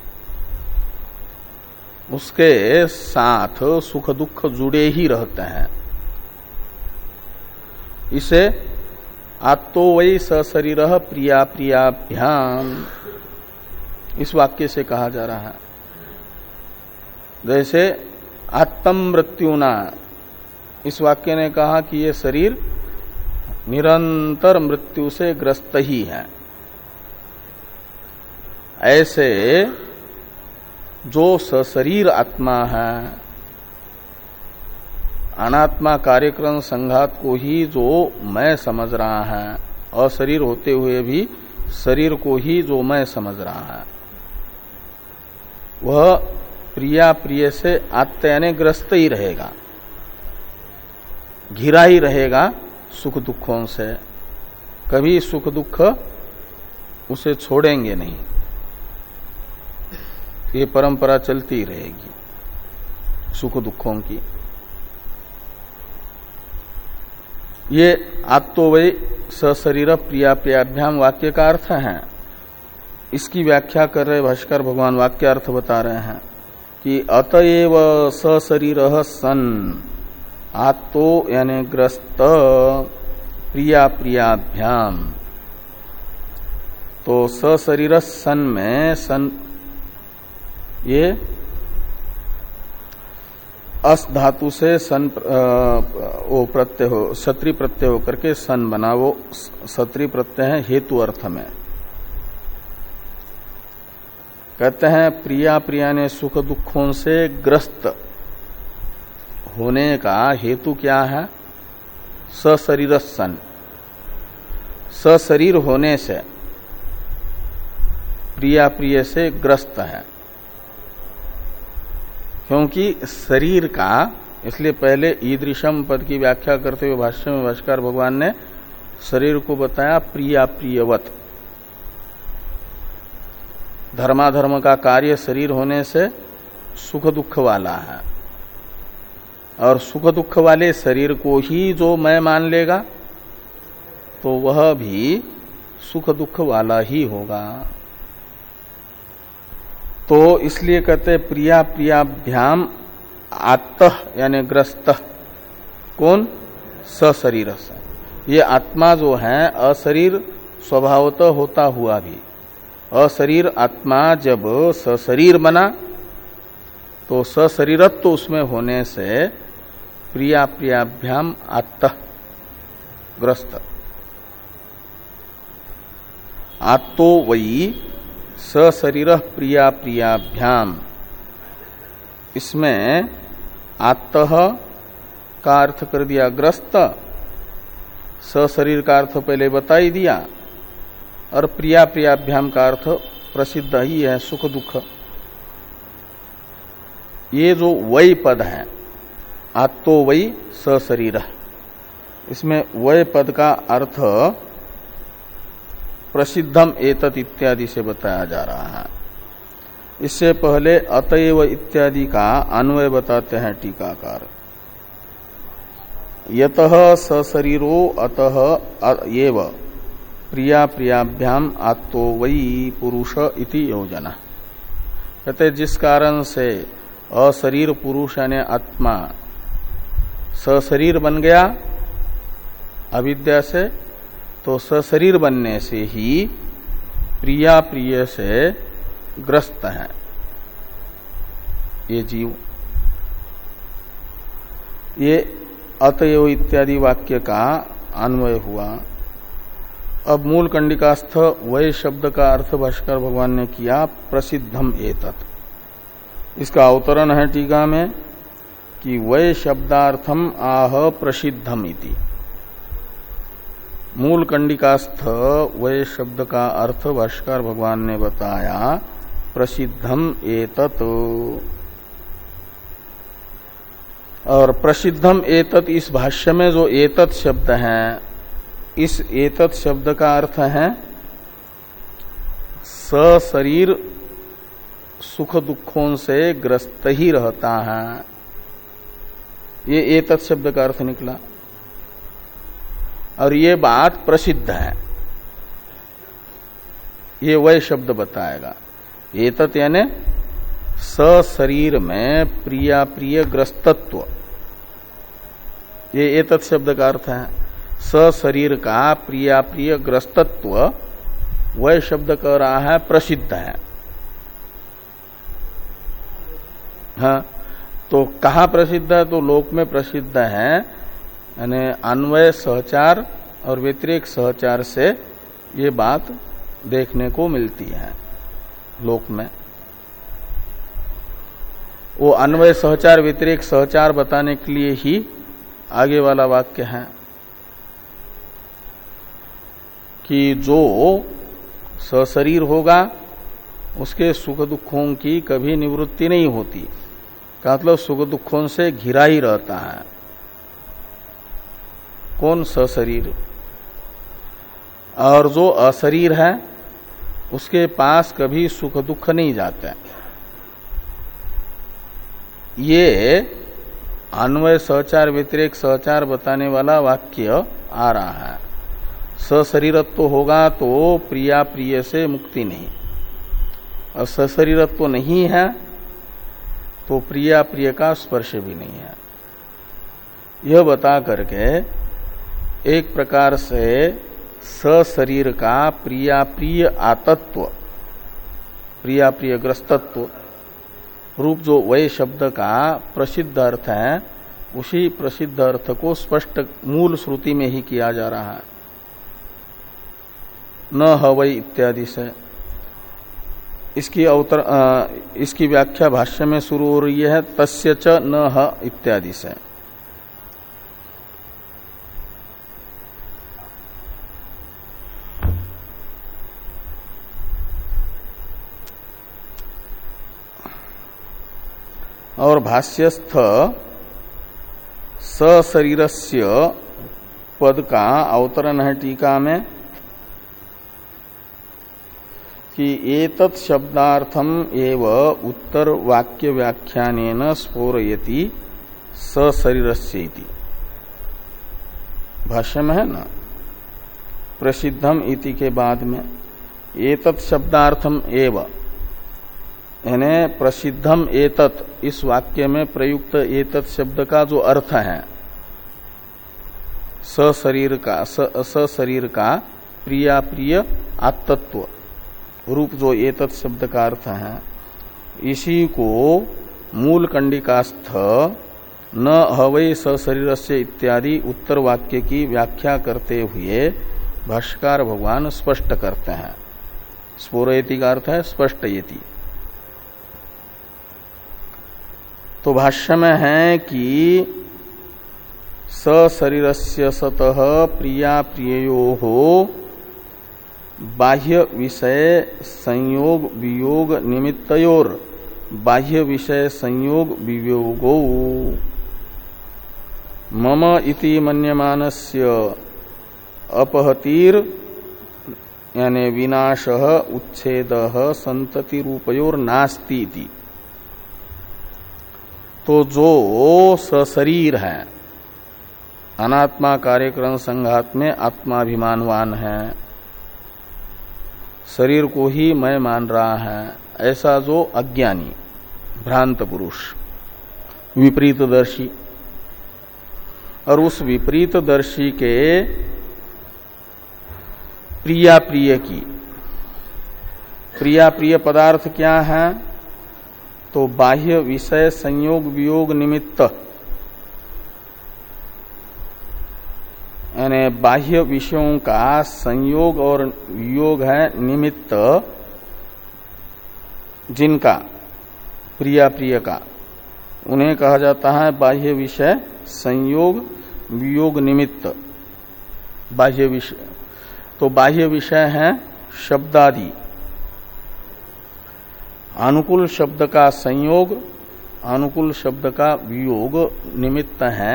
[SPEAKER 1] उसके साथ सुख दुख जुड़े ही रहते हैं। इसे आत्तो वै सशरीरः प्रिया प्रियाभ्याम इस वाक्य से कहा जा रहा है। जैसे आत्म मृत्युना, इस वाक्य ने कहा कि ये शरीर निरंतर मृत्यु से ग्रस्त ही है। ऐसे जो सशरीर आत्मा है, अनात्मा कार्यक्रम संघात को ही जो मैं समझ रहा है, अशरीर होते हुए भी शरीर को ही जो मैं समझ रहा है, वह प्रिया प्रिय से आत्मयाने ग्रस्त ही रहेगा, घिरा ही रहेगा सुख दुखों से। कभी सुख दुख उसे छोड़ेंगे नहीं, ये परंपरा चलती रहेगी सुख दुखों की। ये आत्तो वै सशरीर प्रिया प्रियाभ्याम वाक्य का अर्थ है। इसकी व्याख्या कर रहे भाष्कर भगवान वाक्य अर्थ बता रहे हैं कि अतएव सशरीरः सन आत्तो यानी ग्रस्त प्रिया प्रियाभ्याम। तो सशरीर सन में सन ये अस धातु से सन वो प्रत्यय हो, सत्री प्रत्यय होकर के सन बना, वो सत्री प्रत्यय है हेतु अर्थ में। कहते हैं प्रिया प्रिया ने सुख दुखों से ग्रस्त होने का हेतु क्या है? सशरीर सन, सशरीर होने से प्रिया प्रिय से ग्रस्त है। क्योंकि शरीर का, इसलिए पहले ईदृशम पद की व्याख्या करते हुए भाष्य में भाष्कर भगवान ने शरीर को बताया प्रिया प्रियवत। धर्माधर्म का कार्य शरीर होने से सुख दुख वाला है, और सुख दुख वाले शरीर को ही जो मैं मान लेगा तो वह भी सुख दुख वाला ही होगा। तो इसलिए कहते प्रिया प्रियाभ्याम आत्तः यानी ग्रस्तः, कौन? सशरीर से। ये आत्मा जो है अशरीर स्वभावतः होता हुआ भी, अशरीर आत्मा जब सशरीर बना तो सशरीरत्व तो उसमें होने से प्रिया प्रियाभ्याम आत्तः ग्रस्त। आत्तो वही सशरीर प्रिया प्रियाभ्याम, इसमें आत्तः का अर्थ कर दिया ग्रस्त, सशरीर का अर्थ पहले बता ही दिया, और प्रिया प्रियाभ्याम का अर्थ प्रसिद्ध ही है सुख दुख। ये जो वै पद है आत्तो वै सशरीर, इसमें वै पद का अर्थ प्रसिद्धम एतत् इत्यादि से बताया जा रहा है। इससे पहले अतएव इत्यादि का अन्वय बताते हैं टीकाकार। यतः सशरीरो अतः एव प्रिया प्रियाभ्याम आत्तो वै पुरुष इति योजना। कहते जिस कारण से अशरीर पुरुष यानी आत्मा सशरीर बन गया अविद्या से, तो सशरीर बनने से ही प्रिया प्रिय से ग्रस्त है ये जीव। ये अतएव इत्यादि वाक्य का अन्वय हुआ। अब मूल कंडिकास्थ वै शब्द का अर्थ भाष्कर भगवान ने किया प्रसिद्धम एतत्। इसका अवतरण है टीका में कि वै शब्दार्थम आह प्रसिद्धम इति। मूल कंडिकास्थ वै शब्द का अर्थ भाष्कर भगवान ने बताया प्रसिद्धम एतत्। और प्रसिद्धम एतत् इस भाष्य में जो एतत् शब्द है, इस एतत् शब्द का अर्थ है सशरीर सुख दुखों से ग्रस्त ही रहता है। ये एतत् शब्द का अर्थ निकला और ये बात प्रसिद्ध है। ये वह शब्द बताएगा। एतत् यानी सशरीर में प्रिया प्रिय ग्रस्तत्व, ये एतत् शब्द का अर्थ है। सशरीर का प्रिया प्रिय ग्रस्तत्व वह शब्द कह रहा है प्रसिद्ध है। हाँ, तो कहाँ प्रसिद्ध है? तो लोक में प्रसिद्ध है, यानी अन्वय सहचार और व्यतिरेक सहचार से ये बात देखने को मिलती है लोक में। वो अन्वय सहचार व्यतिरेक सहचार बताने के लिए ही आगे वाला वाक्य है कि जो सशरीर होगा उसके सुख दुखों की कभी निवृत्ति नहीं होती, का मतलब सुख दुखों से घिरा ही रहता है। कौन? सशरीर। और जो अशरीर है उसके पास कभी सुख दुख नहीं जाते। ये अन्वय सहचार व्यतिरेक सहचार बताने वाला वाक्य आ रहा है। सशरीरत्व होगा तो प्रिया प्रिय से मुक्ति नहीं, और सशरीरत्व नहीं है तो प्रिया प्रिय का स्पर्श भी नहीं है। यह बता करके एक प्रकार से सशरीर का प्रिया प्रिय आतत्व, प्रिया प्रिय ग्रस्तत्व रूप जो वह शब्द का प्रसिद्ध अर्थ है, उसी प्रसिद्ध अर्थ को स्पष्ट मूल श्रुति में ही किया जा रहा है। न हवई इत्यादि से इसकी अवतर आ, इसकी व्याख्या भाष्य में शुरू हो रही है तस्य च न ह इत्यादि से। और भाष्यस्थ सशरीरस्य पद का अवतरण है टीका में कि एतत् शब्दार्थम एव उत्तर वाक्य व्याख्यानेन स्फोरयति सशरीरस्य इति। भाष्य में है ना, प्रसिद्धम इति के बाद में एतत् शब्दार्थम एव, यानी प्रसिद्धम एतत् इस वाक्य में प्रयुक्त एतत् शब्द का जो अर्थ है सशरीर का, सशरीर का प्रिया प्रिय आत्तत्व रूप जो एतत् शब्द का अर्थ है, इसी को मूल कंडिकास्थ न हवै सशरीरस्य इत्यादि उत्तर वाक्य की व्याख्या करते हुए भाष्यकार भगवान स्पष्ट करते हैं। स्फोरयति का अर्थ है स्पष्टयति। तो भाष्य में है कि सशरीरस्य सतः प्रिया प्रियोः बाह्य विषय संयोग वियोग निमित्तयोर बाह्य विषय संयोग वियोगो मम इति मन्यमानस्य अपहतिर यानी विनाशः उच्छेदः संतति रूपयोर नास्ति इति। तो जो सशरीर है, अनात्मा कार्यक्रम संघात में आत्माभिमानवान है, शरीर को ही मैं मान रहा है, ऐसा जो अज्ञानी भ्रांत पुरुष विपरीतदर्शी, और उस विपरीतदर्शी के प्रिया प्रिय की, प्रिया प्रिय पदार्थ क्या है? तो बाह्य विषय संयोग वियोग निमित्त, यानी बाह्य विषयों का संयोग और वियोग है निमित्त, जिनका प्रिया प्रिय का, उन्हें कहा जाता है बाह्य विषय संयोग वियोग निमित्त। बाह्य विषय तो बाह्य विषय है शब्दादि, अनुकूल शब्द का संयोग, अनुकूल शब्द का वियोग निमित्त है।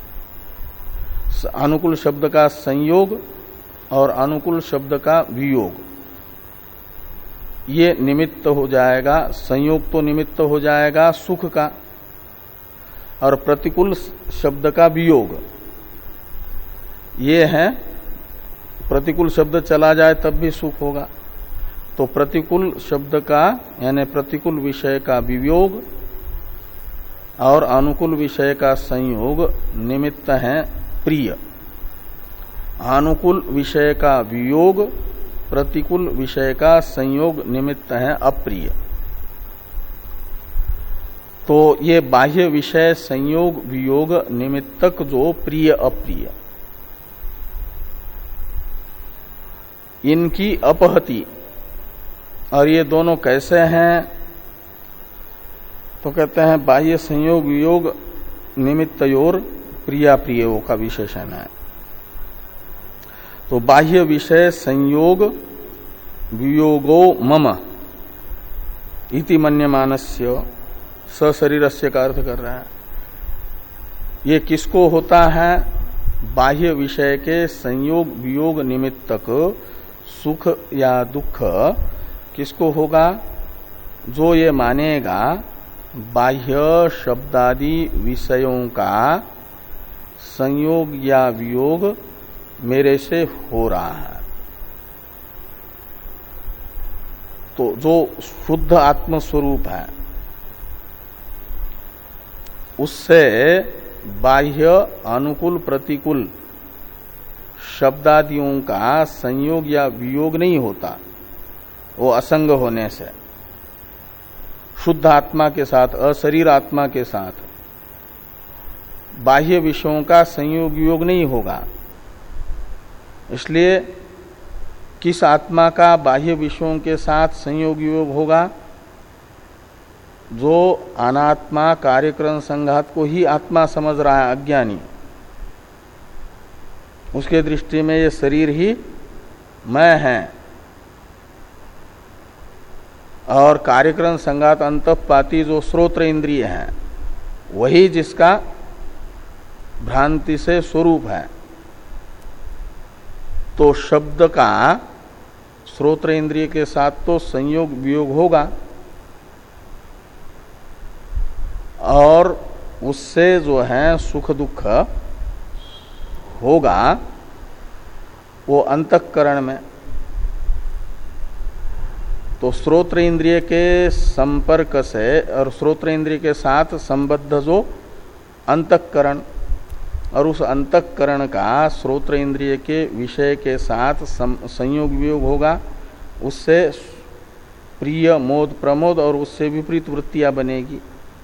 [SPEAKER 1] अनुकूल शब्द का संयोग और अनुकूल शब्द का वियोग ये निमित्त हो जाएगा। संयोग तो निमित्त हो जाएगा सुख का, और प्रतिकूल शब्द का वियोग ये है, प्रतिकूल शब्द चला जाए तब भी सुख होगा। तो प्रतिकूल शब्द का यानी प्रतिकूल विषय का वियोग और अनुकूल विषय का संयोग निमित्त है प्रिय। अनुकूल विषय का वियोग, प्रतिकूल विषय का संयोग निमित्त है अप्रिय। तो ये बाह्य विषय संयोग वियोग निमित्तक जो प्रिय अप्रिय, इनकी अपहति, और ये दोनों कैसे हैं? तो कहते हैं बाह्य संयोग वियोग निमित्तयोर प्रिया प्रियो का विशेषण है। तो बाह्य विषय संयोग वियोगो मम इति मन्यमानस्य सशरीरस्य का अर्थ कर रहा है। ये किसको होता है? बाह्य विषय के संयोग वियोग निमित्तक सुख या दुख किसको होगा? जो ये मानेगा बाह्य शब्दादि विषयों का संयोग या वियोग मेरे से हो रहा है। तो जो शुद्ध आत्म स्वरूप है उससे बाह्य अनुकूल प्रतिकूल शब्दादियों का संयोग या वियोग नहीं होता, वो असंग होने से। शुद्ध आत्मा के साथ, अशरीर आत्मा के साथ बाह्य विषयों का संयोग वियोग नहीं होगा। इसलिए किस आत्मा का बाह्य विषयों के साथ संयोग वियोग होगा? जो अनात्मा कार्यक्रम संघात को ही आत्मा समझ रहा है, अज्ञानी, उसके दृष्टि में ये शरीर ही मैं है, और कार्यक्रम संघात अंतःपाती जो श्रोत्र इंद्रिय है वही जिसका भ्रांति से स्वरूप है। तो शब्द का श्रोत्र इंद्रिय के साथ तो संयोग वियोग होगा, और उससे जो है सुख दुख होगा वो अंतःकरण में। तो श्रोत्र इंद्रिय के संपर्क से और श्रोत्र इंद्रिय के साथ संबद्ध जो अंतःकरण, और उस अंतःकरण का श्रोत्र इंद्रिय के विषय के साथ संयोग वियोग होगा, उससे प्रिय मोद प्रमोद और उससे विपरीत वृत्तियां बनेगी,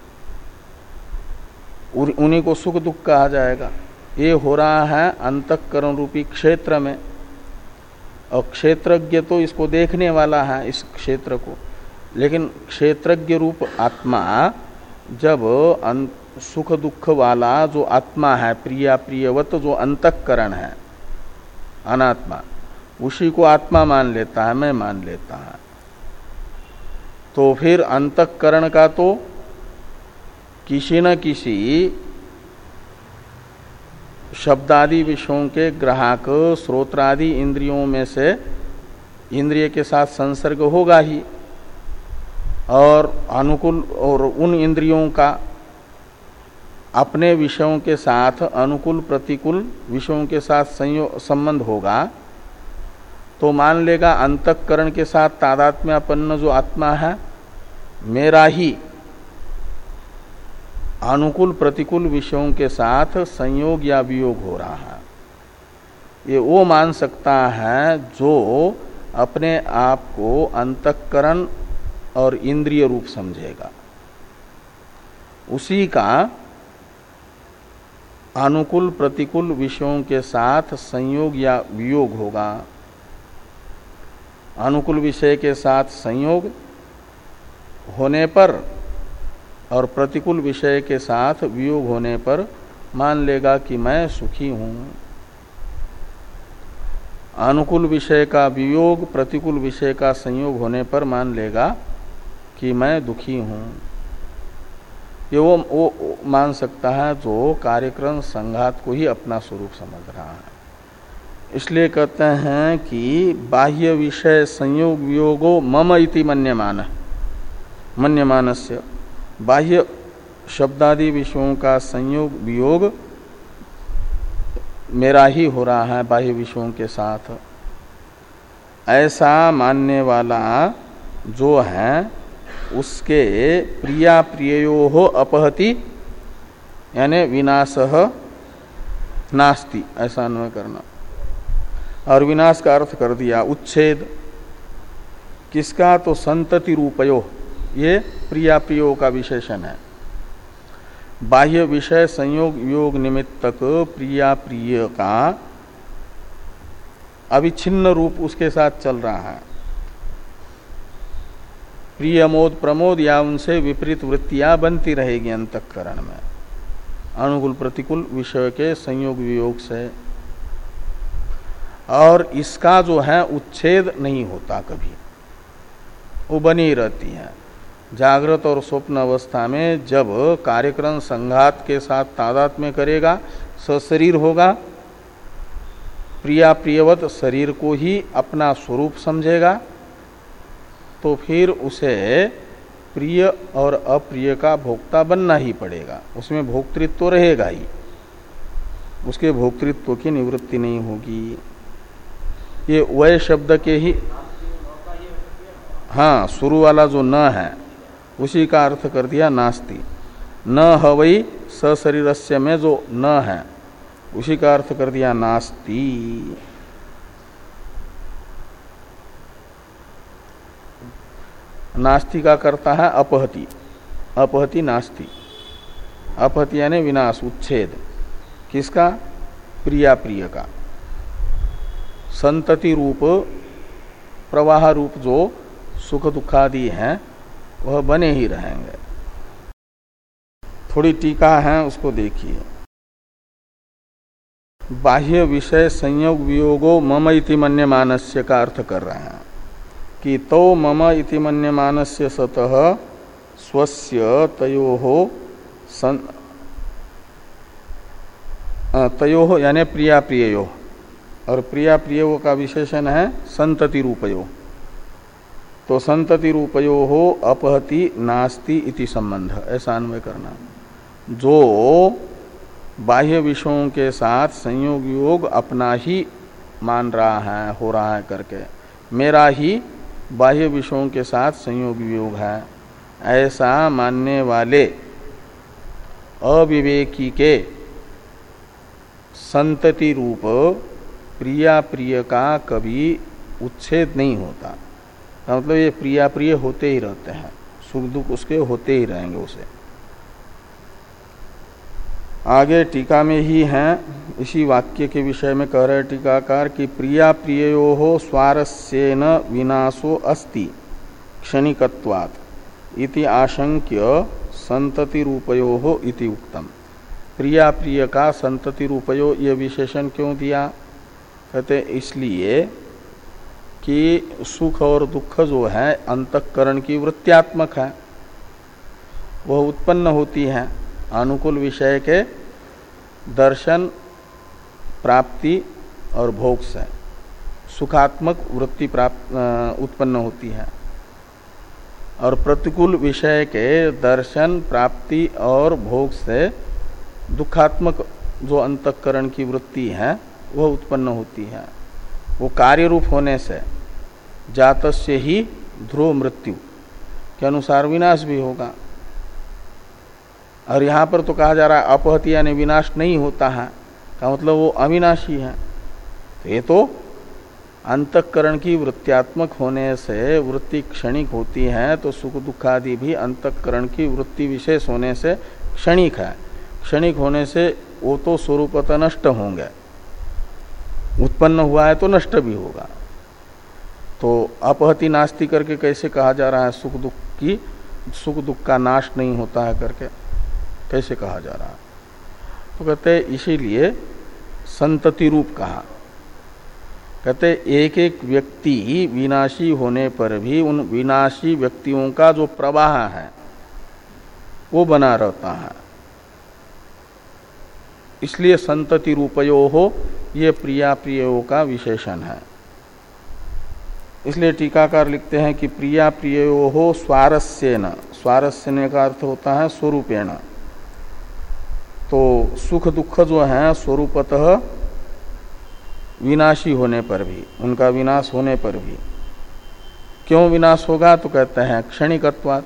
[SPEAKER 1] उन्हीं को सुख दुख कहा जाएगा। ये हो रहा है अंतःकरण रूपी क्षेत्र में, और क्षेत्रज्ञ तो इसको देखने वाला है, इस क्षेत्र को। लेकिन क्षेत्रज्ञ रूप आत्मा जब सुख दुख वाला जो आत्मा है, प्रिया प्रियवत जो अंतःकरण है अनात्मा, उसी को आत्मा मान लेता है, मैं मान लेता है, तो फिर अंतःकरण का तो किसी न किसी शब्दादि विषयों के ग्राहक श्रोत्रादि इंद्रियों में से इंद्रिय के साथ संसर्ग होगा ही, और अनुकूल और उन इंद्रियों का अपने विषयों के साथ अनुकूल प्रतिकूल विषयों के साथ संयोग संबंध होगा। तो मान लेगा अंतःकरण के साथ तादात्म्यापन्न जो आत्मा है मेरा ही अनुकूल प्रतिकूल विषयों के साथ संयोग या वियोग हो रहा है। ये वो मान सकता है जो अपने आप को अंतःकरण और इंद्रिय रूप समझेगा, उसी का अनुकूल प्रतिकूल विषयों के साथ संयोग या वियोग होगा। अनुकूल विषय के साथ संयोग होने पर और प्रतिकूल विषय के साथ वियोग होने पर मान लेगा कि मैं सुखी हूं। अनुकूल विषय का वियोग प्रतिकूल विषय का संयोग होने पर मान लेगा कि मैं दुखी हूं, ये वो, वो मान सकता है जो कार्यक्रम संघात को ही अपना स्वरूप समझ रहा है। इसलिए कहते हैं कि बाह्य विषय संयोग वियोगो मम इति मन्यमान मन्यमानस्य, बाह्य शब्दादि विषयों का संयोग वियोग मेरा ही हो रहा है बाह्य विषयों के साथ, ऐसा मानने वाला जो है उसके प्रिया प्रियो अपहति यानी विनाशः नास्ति, ऐसा अन्वय करना। और विनाश का अर्थ कर दिया उच्छेद, किसका? तो संतति रूपयो, ये प्रिया प्रियो का विशेषण है। बाह्य विषय संयोग योग निमित्तक प्रिया प्रिय का अविच्छिन्न रूप उसके साथ चल रहा है। प्रिय मोद प्रमोद या उनसे विपरीत वृत्तियां बनती रहेगी अंतःकरण में अनुकूल प्रतिकूल विषय के संयोग वियोग से, और इसका जो है उच्छेद नहीं होता कभी, वो बनी रहती है। जागृत और स्वप्न अवस्था में जब कार्यक्रम संघात के साथ तादात्म्य करेगा, सशरीर होगा, प्रिया प्रियवत शरीर को ही अपना स्वरूप समझेगा, तो फिर उसे प्रिय और अप्रिय का भोक्ता बनना ही पड़ेगा, उसमें भोक्तृत्व तो रहेगा ही, उसके भोक्तृत्व की निवृत्ति नहीं होगी। ये वह शब्द के ही, हाँ, शुरू वाला जो न है उसी का अर्थ कर दिया नास्ति। न हवई सशरीरस्य में जो न है उसी का अर्थ कर दिया नास्ति। नास्ति का करता है अपहति, अपहति नास्ति, अपहति यानी विनाश उच्छेद, किसका? प्रिया प्रिय का। संतति रूप प्रवाह रूप जो सुख दुखादि हैं वह बने ही रहेंगे। थोड़ी टीका है उसको देखिए। बाह्य विषय संयोग वियोगो मम इति मन्यमानस्य का अर्थ कर रहे हैं कि तो मम इति मन्यमानस्य सतः स्वस्य तयोहो सन तयोहो यानी प्रिया प्रियो, और प्रिया प्रियो का विशेषण है संतति रूपयो, तो संतति रूपयो हो अपहति नास्ति इति संबंध, ऐसा अन्वय करना। जो बाह्य विषयों के साथ संयोग योग अपना ही मान रहा है, हो रहा है करके, मेरा ही बाह्य विषयों के साथ संयोग योग है, ऐसा मानने वाले अविवेकी के संतति रूप प्रिया प्रिय का कभी उच्छेद नहीं होता। मतलब ये प्रिया प्रिय होते ही रहते हैं, सुख दुख उसके होते ही रहेंगे उसे। आगे टीका में ही हैं, इसी वाक्य के विषय में कह रहे टीकाकार कि प्रिया प्रियो हो स्वारस्येन विनाशो अस्ति क्षणिकत्वात् इति आशंक्य संतति रूपयो हो इति उक्तम। प्रिया प्रिय का संतति रूपयो ये विशेषण क्यों दिया? कहते इसलिए कि सुख और दुख जो है अंतःकरण की वृत्त्यात्मक है, वह उत्पन्न होती है अनुकूल विषय के दर्शन प्राप्ति और भोग से, सुखात्मक वृत्ति प्राप्त उत्पन्न होती है, और प्रतिकूल विषय के दर्शन प्राप्ति और भोग से दुखात्मक जो अंतःकरण की वृत्ति है वह उत्पन्न होती है। वो कार्य रूप होने से जातस्य ही ध्रुव मृत्यु के अनुसार विनाश भी होगा। और यहाँ पर तो कहा जा रहा है अपहति यानी विनाश नहीं होता है, का मतलब वो अविनाशी है। तो ये तो अंतःकरण की वृत्त्यात्मक होने से वृत्ति क्षणिक होती है, तो सुख दुखादि भी अंतःकरण की वृत्ति विशेष होने से क्षणिक है। क्षणिक होने से वो तो स्वरूपतः नष्ट होंगे, उत्पन्न हुआ है तो नष्ट भी होगा। तो अपहति नास्ति करके कैसे कहा जा रहा है सुख दुख की, सुख दुख का नाश नहीं होता है करके कैसे कहा जा रहा है? तो कहते हैं इसीलिए संतति रूप कहा। कहते एक एक व्यक्ति विनाशी होने पर भी उन विनाशी व्यक्तियों का जो प्रवाह है वो बना रहता है। इसलिए संतति रूपयो हो ये प्रिया प्रियो का विशेषण है। इसलिए टीकाकार लिखते हैं कि प्रिया प्रियो हो स्वारस्येन, स्वारस्यने का अर्थ होता है स्वरूपेण। तो सुख दुख जो है स्वरूपतः विनाशी होने पर भी, उनका विनाश होने पर भी, क्यों विनाश होगा तो कहते हैं क्षणिकत्वात्,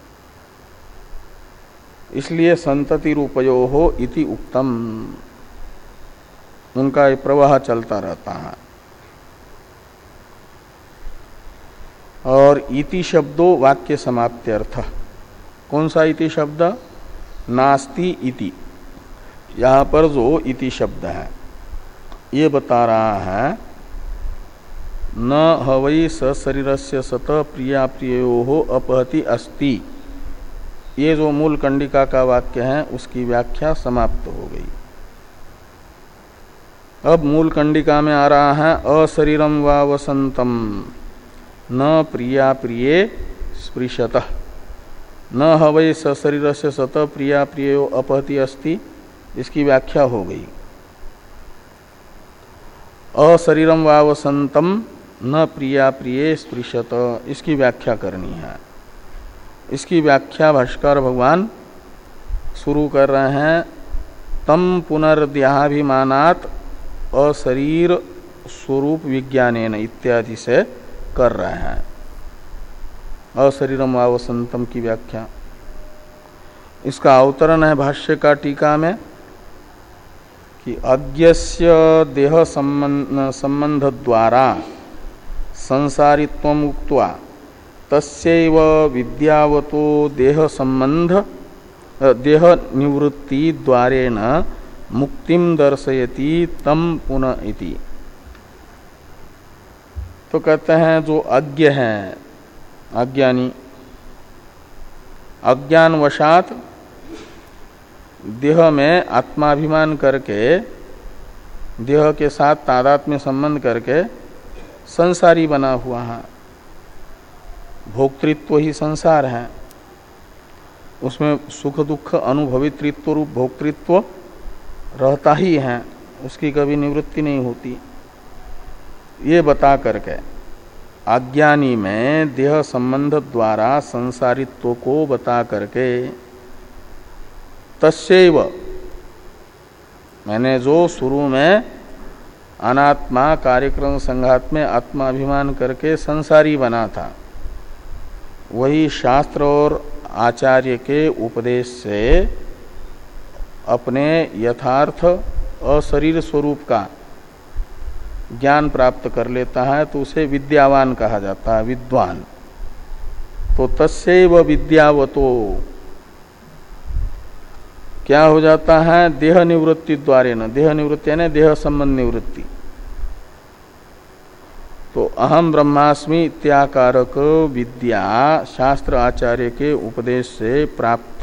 [SPEAKER 1] इसलिए संतति रूपयो हो इति उक्तम, उनका ये प्रवाह चलता रहता है। और इति शब्दो वाक्य समाप्त्यर्थ, कौन सा इति शब्द? नास्ति इति। यहाँ पर जो इति शब्द है ये बता रहा है न हवै सशरीरस्य सत प्रिया प्रियो अपहति अस्ति, ये जो मूल कंडिका का वाक्य है उसकी व्याख्या समाप्त हो गई। अब मूल कंडिका में आ रहा है अशरीरम वा वसंतम न प्रिया प्रिये स्पृशतः, न हवै सशरीरस्य सत प्रिया प्रियो अपहति अस्ति, इसकी व्याख्या हो गई। अशरीरम वा वसंतम न प्रिया प्रिये स्पृशत, इसकी व्याख्या करनी है। इसकी व्याख्या भाष्कर भगवान शुरू कर रहे हैं तम पुनर्देहाभिमानात् अशरीर स्वरूप विज्ञानेन इत्यादि से कर रहे हैं। अशरीरम वा वसंतम की व्याख्या, इसका अवतरण है भाष्य का टीका में कि अज्ञस्य देह संबंध संबंध द्वारा संसारित्वम उक्त्वा तस्यैव विद्यावतो देह संबंध देह निवृत्ति द्वारेण मुक्तिम दर्शयति तम पुनः इति। तो कहते हैं जो अज्ञ हैं, अज्ञानी, अज्ञानवशात देह में आत्माभिमान करके, देह के साथ तादात्म्य संबंध करके संसारी बना हुआ है। भोक्तृत्व ही संसार है, उसमें सुख दुख अनुभवितृत्व रूप भोक्तृत्व रहता ही है, उसकी कभी निवृत्ति नहीं होती। ये बता करके अज्ञानी में देह संबंध द्वारा संसारित्व को बता करके तस्यैव, मैंने जो शुरू में अनात्मा कार्यक्रम संघात में आत्माभिमान करके संसारी बना था, वही शास्त्र और आचार्य के उपदेश से अपने यथार्थ अशरीर स्वरूप का ज्ञान प्राप्त कर लेता है तो उसे विद्यावान कहा जाता है, विद्वान। तो तस्यैव विद्यावतो क्या हो जाता है? देह निवृत्ति द्वारे न, देह निवृत्ति यानी देह संबंध निवृत्ति। तो अहम ब्रह्मास्मि इत्याकारक विद्या शास्त्र आचार्य के उपदेश से प्राप्त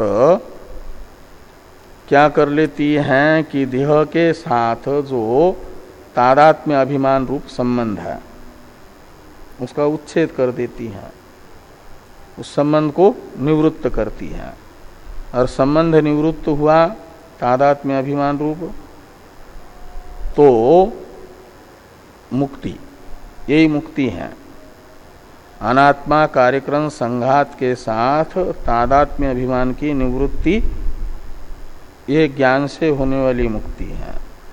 [SPEAKER 1] क्या कर लेती हैं कि देह के साथ जो तादात्म्य अभिमान रूप संबंध है उसका उच्छेद कर देती है, उस संबंध को निवृत्त करती है। और संबंध निवृत्त हुआ तादात्म्य अभिमान रूप तो मुक्ति, यही मुक्ति है। अनात्मा कार्यक्रम संघात के साथ तादात्म्य अभिमान की निवृत्ति, ये ज्ञान से होने वाली मुक्ति है।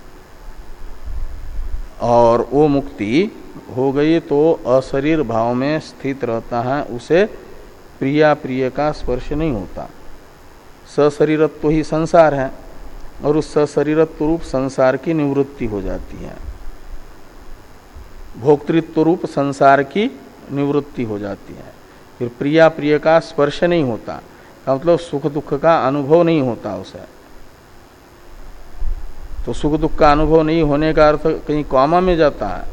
[SPEAKER 1] और वो मुक्ति हो गई तो अशरीर भाव में स्थित रहता है, उसे प्रिया प्रिय का स्पर्श नहीं होता। सशरीरत्व ही संसार है और उस सशरीरत्व रूप संसार की निवृत्ति हो जाती है, भोक्तृत्व रूप संसार की निवृत्ति हो जाती है। फिर प्रिया प्रिय का स्पर्श नहीं होता, का मतलब सुख दुख का अनुभव नहीं होता उसे। तो सुख दुख का अनुभव नहीं होने का अर्थ कहीं कॉमा में जाता है,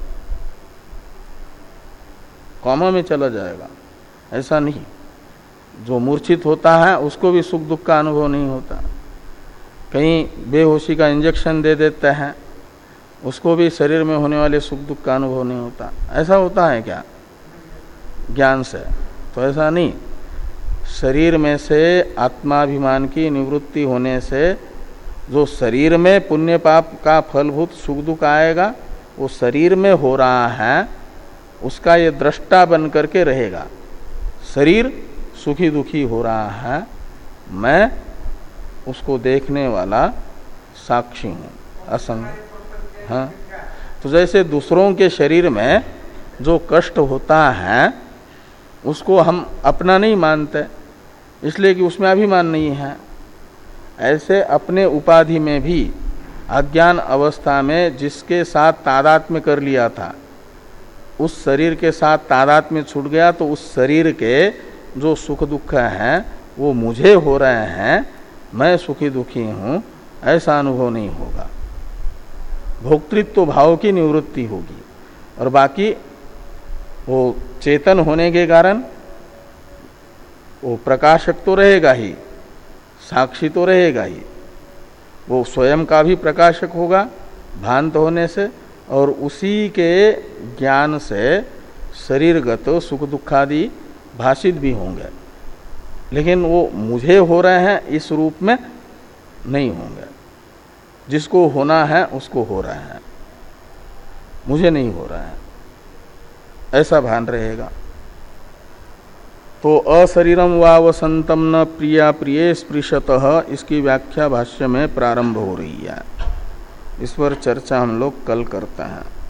[SPEAKER 1] कॉमा में चला जाएगा, ऐसा नहीं। जो मूर्छित होता है उसको भी सुख दुख का अनुभव नहीं होता। कहीं बेहोशी का इंजेक्शन दे देते हैं उसको भी शरीर में होने वाले सुख दुख का अनुभव नहीं होता। ऐसा होता है क्या ज्ञान से? तो ऐसा नहीं। शरीर में से आत्माभिमान की निवृत्ति होने से जो शरीर में पुण्य पाप का फलभूत सुख दुख आएगा, वो शरीर में हो रहा है, उसका ये दृष्टा बन करके रहेगा। शरीर सुखी दुखी हो रहा है, मैं उसको देखने वाला साक्षी हूँ, असंग। हाँ, तो जैसे दूसरों के शरीर में जो कष्ट होता है उसको हम अपना नहीं मानते, इसलिए कि उसमें अभिमान नहीं है। ऐसे अपने उपाधि में भी अज्ञान अवस्था में जिसके साथ तादात्म्य कर लिया था, उस शरीर के साथ तादात्म्य छूट गया तो उस शरीर के जो सुख दुख हैं वो मुझे हो रहे हैं, मैं सुखी दुखी हूँ, ऐसा अनुभव नहीं होगा। भोक्तृत्व भाव की निवृत्ति होगी। और बाकी वो चेतन होने के कारण वो प्रकाशक तो रहेगा ही, साक्षी तो रहेगा ही, वो स्वयं का भी प्रकाशक होगा भांत होने से, और उसी के ज्ञान से शरीरगत सुख दुखादि भाषित भी होंगे, लेकिन वो मुझे हो रहे हैं इस रूप में नहीं होंगे। जिसको होना है उसको हो रहे हैं, मुझे नहीं हो रहा है, ऐसा भान रहेगा। तो अशरीरम वा वसंतम न प्रिया प्रिय स्पृशतः, इसकी व्याख्या भाष्य में प्रारंभ हो रही है। इस पर चर्चा हम लोग कल करते हैं।